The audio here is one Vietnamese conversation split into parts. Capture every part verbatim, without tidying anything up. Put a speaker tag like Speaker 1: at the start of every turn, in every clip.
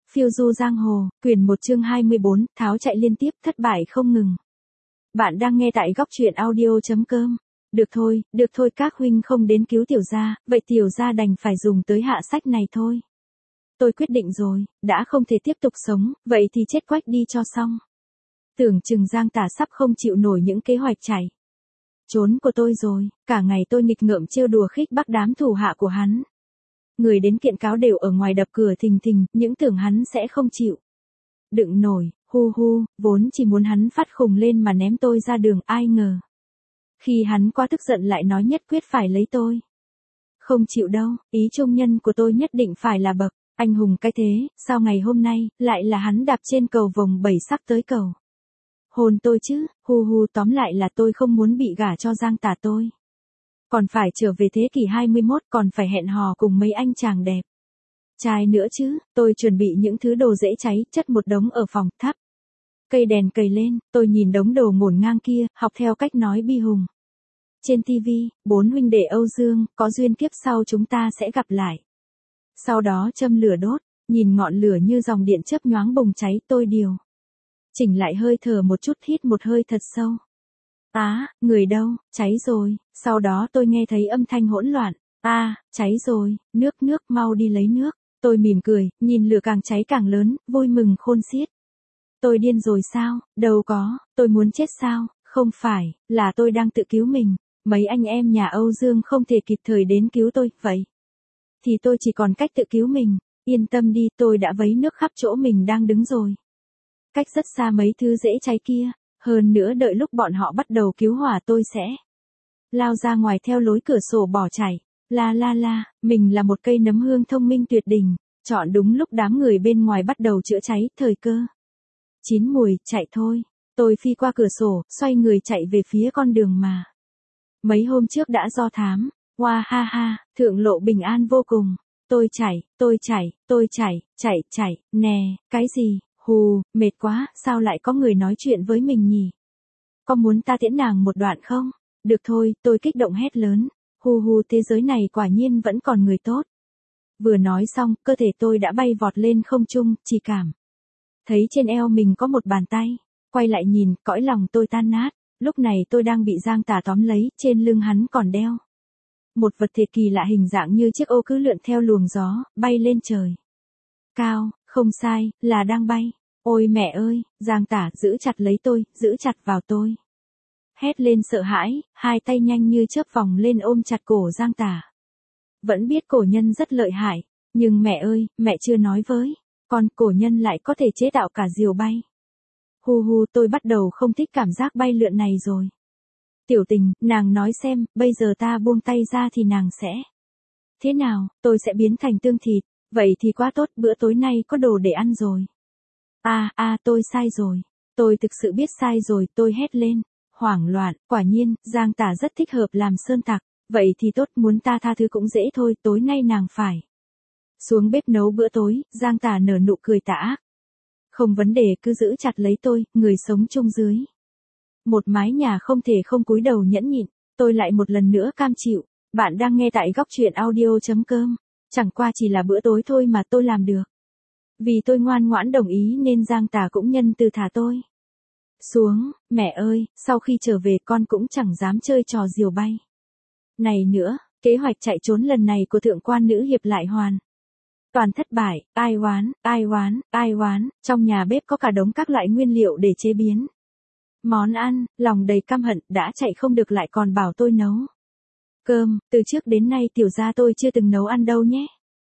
Speaker 1: Phiêu du giang hồ, quyển một chương hai mươi bốn, tháo chạy liên tiếp, thất bại không ngừng. Bạn đang nghe tại góc truyện audio.com. Được thôi, được thôi, các huynh không đến cứu tiểu gia, vậy tiểu gia đành phải dùng tới hạ sách này thôi. Tôi quyết định rồi, đã không thể tiếp tục sống, vậy thì chết quách đi cho xong. Tưởng chừng Giang Tả sắp không chịu nổi những kế hoạch chạy trốn của tôi rồi, cả ngày tôi nghịch ngợm trêu đùa khích bác đám thủ hạ của hắn. Người đến kiện cáo đều ở ngoài đập cửa thình thình, những tưởng hắn sẽ không chịu đựng nổi, hu hu, vốn chỉ muốn hắn phát khùng lên mà ném tôi ra đường, ai ngờ. Khi hắn quá tức giận lại nói nhất quyết phải lấy tôi. Không chịu đâu, ý trung nhân của tôi nhất định phải là bậc anh hùng cái thế, sao ngày hôm nay, lại là hắn đạp trên cầu vồng bảy sắc tới cầu hôn tôi chứ, hu hu, tóm lại là tôi không muốn bị gả cho Giang Tả tôi. Còn phải trở về thế kỷ hai mươi mốt, còn phải hẹn hò cùng mấy anh chàng đẹp trai nữa chứ, tôi chuẩn bị những thứ đồ dễ cháy, chất một đống ở phòng, thắp cây đèn cầy lên, tôi nhìn đống đồ ngổn ngang kia, học theo cách nói bi hùng trên tivi, bốn huynh đệ Âu Dương, có duyên kiếp sau chúng ta sẽ gặp lại. Sau đó châm lửa đốt, nhìn ngọn lửa như dòng điện chớp nhoáng bùng cháy, tôi điều chỉnh lại hơi thở một chút, hít một hơi thật sâu. Á, à, người đâu, cháy rồi, sau đó tôi nghe thấy âm thanh hỗn loạn, a, à, cháy rồi, nước nước, mau đi lấy nước, tôi mỉm cười, nhìn lửa càng cháy càng lớn, vui mừng khôn xiết. Tôi điên rồi sao, đâu có, tôi muốn chết sao, không phải, là tôi đang tự cứu mình, mấy anh em nhà Âu Dương không thể kịp thời đến cứu tôi, vậy thì tôi chỉ còn cách tự cứu mình, yên tâm đi, tôi đã vấy nước khắp chỗ mình đang đứng rồi. Cách rất xa mấy thứ dễ cháy kia. Hơn nữa đợi lúc bọn họ bắt đầu cứu hỏa tôi sẽ lao ra ngoài theo lối cửa sổ bỏ chạy. La la la, mình là một cây nấm hương thông minh tuyệt đỉnh, chọn đúng lúc đám người bên ngoài bắt đầu chữa cháy, thời cơ chín mùi, chạy thôi. Tôi phi qua cửa sổ, xoay người chạy về phía con đường mà mấy hôm trước đã do thám. Hoa ha ha, thượng lộ bình an vô cùng. Tôi chạy, tôi chạy, tôi chạy, chạy, chạy, nè, cái gì? Hù, mệt quá, sao lại có người nói chuyện với mình nhỉ? Có muốn ta tiễn nàng một đoạn không? Được thôi, tôi kích động hét lớn. Hù hù, thế giới này quả nhiên vẫn còn người tốt. Vừa nói xong, cơ thể tôi đã bay vọt lên không trung, chỉ cảm thấy trên eo mình có một bàn tay. Quay lại nhìn, cõi lòng tôi tan nát. Lúc này tôi đang bị Giang Tả tóm lấy, trên lưng hắn còn đeo một vật thể kỳ lạ hình dạng như chiếc ô cứ lượn theo luồng gió, bay lên trời cao, không sai, là đang bay. Ôi mẹ ơi, Giang Tả giữ chặt lấy tôi, giữ chặt vào tôi. Hét lên sợ hãi, hai tay nhanh như chớp vòng lên ôm chặt cổ Giang Tả. Vẫn biết cổ nhân rất lợi hại, nhưng mẹ ơi, mẹ chưa nói với con cổ nhân lại có thể chế tạo cả diều bay. Hu hu, tôi bắt đầu không thích cảm giác bay lượn này rồi. Tiểu Tình, nàng nói xem, bây giờ ta buông tay ra thì nàng sẽ thế nào? Tôi sẽ biến thành tương thịt, vậy thì quá tốt, bữa tối nay có đồ để ăn rồi. À, à, tôi sai rồi. Tôi thực sự biết sai rồi, tôi hét lên. Hoảng loạn, quả nhiên, Giang Tả rất thích hợp làm sơn tặc. Vậy thì tốt, muốn ta tha thứ cũng dễ thôi, tối nay nàng phải xuống bếp nấu bữa tối. Giang Tả nở nụ cười tà ác. Không vấn đề, cứ giữ chặt lấy tôi, người sống chung dưới một mái nhà không thể không cúi đầu nhẫn nhịn. Tôi lại một lần nữa cam chịu. Bạn đang nghe tại góc truyện audio.com. Chẳng qua chỉ là bữa tối thôi mà tôi làm được. Vì tôi ngoan ngoãn đồng ý nên Giang Tả cũng nhân từ thả tôi xuống. Mẹ ơi, sau khi trở về con cũng chẳng dám chơi trò diều bay này nữa. Kế hoạch chạy trốn lần này của thượng quan nữ hiệp lại hoàn toàn thất bại. Ai oán, ai oán, ai oán. Trong nhà bếp có cả đống các loại nguyên liệu để chế biến món ăn, lòng đầy căm hận, đã chạy không được lại còn bảo tôi nấu cơm. Từ trước đến nay tiểu gia tôi chưa từng nấu ăn đâu nhé.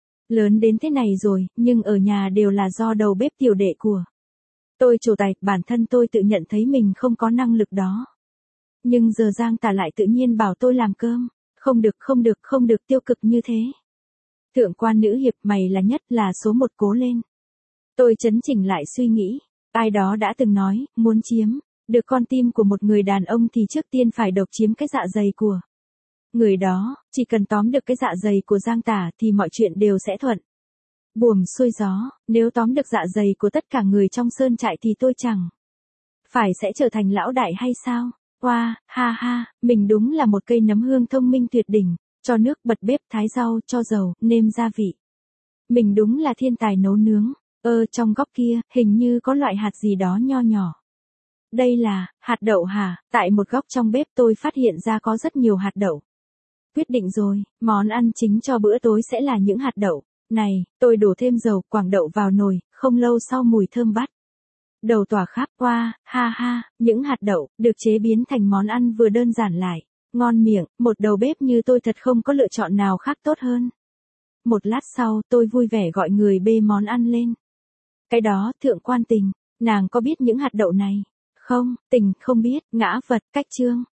Speaker 1: Lớn đến thế này rồi, nhưng ở nhà đều là do đầu bếp tiểu đệ của tôi trổ tài, bản thân tôi tự nhận thấy mình không có năng lực đó. Nhưng giờ Giang Tả lại tự nhiên bảo tôi làm cơm. Không được, không được, không được, tiêu cực như thế. Thượng quan nữ hiệp, mày là nhất, là số một, cố lên. Tôi chấn chỉnh lại suy nghĩ. Ai đó đã từng nói, muốn chiếm được con tim của một người đàn ông thì trước tiên phải độc chiếm cái dạ dày của người đó. Chỉ cần tóm được cái dạ dày của Giang Tả thì mọi chuyện đều sẽ thuận buồm xuôi gió. Nếu tóm được dạ dày của tất cả người trong sơn trại thì tôi chẳng phải sẽ trở thành lão đại hay sao? Wow, ha ha, mình đúng là một cây nấm hương thông minh tuyệt đỉnh, cho nước, bật bếp, thái rau, cho dầu, nêm gia vị. Mình đúng là thiên tài nấu nướng. Ơ trong góc kia, hình như có loại hạt gì đó nho nhỏ. Đây là, hạt đậu hả? Tại một góc trong bếp tôi phát hiện ra có rất nhiều hạt đậu. Quyết định rồi, món ăn chính cho bữa tối sẽ là những hạt đậu. Này, tôi đổ thêm dầu quảng đậu vào nồi, không lâu sau mùi thơm bắt đầu tỏa khắp qua, ha ha, những hạt đậu, được chế biến thành món ăn vừa đơn giản lại, ngon miệng, một đầu bếp như tôi thật không có lựa chọn nào khác tốt hơn. Một lát sau, tôi vui vẻ gọi người bê món ăn lên. Cái đó, thượng quan Tình, nàng có biết những hạt đậu này? Không, Tình không biết, ngã vật, cách chương.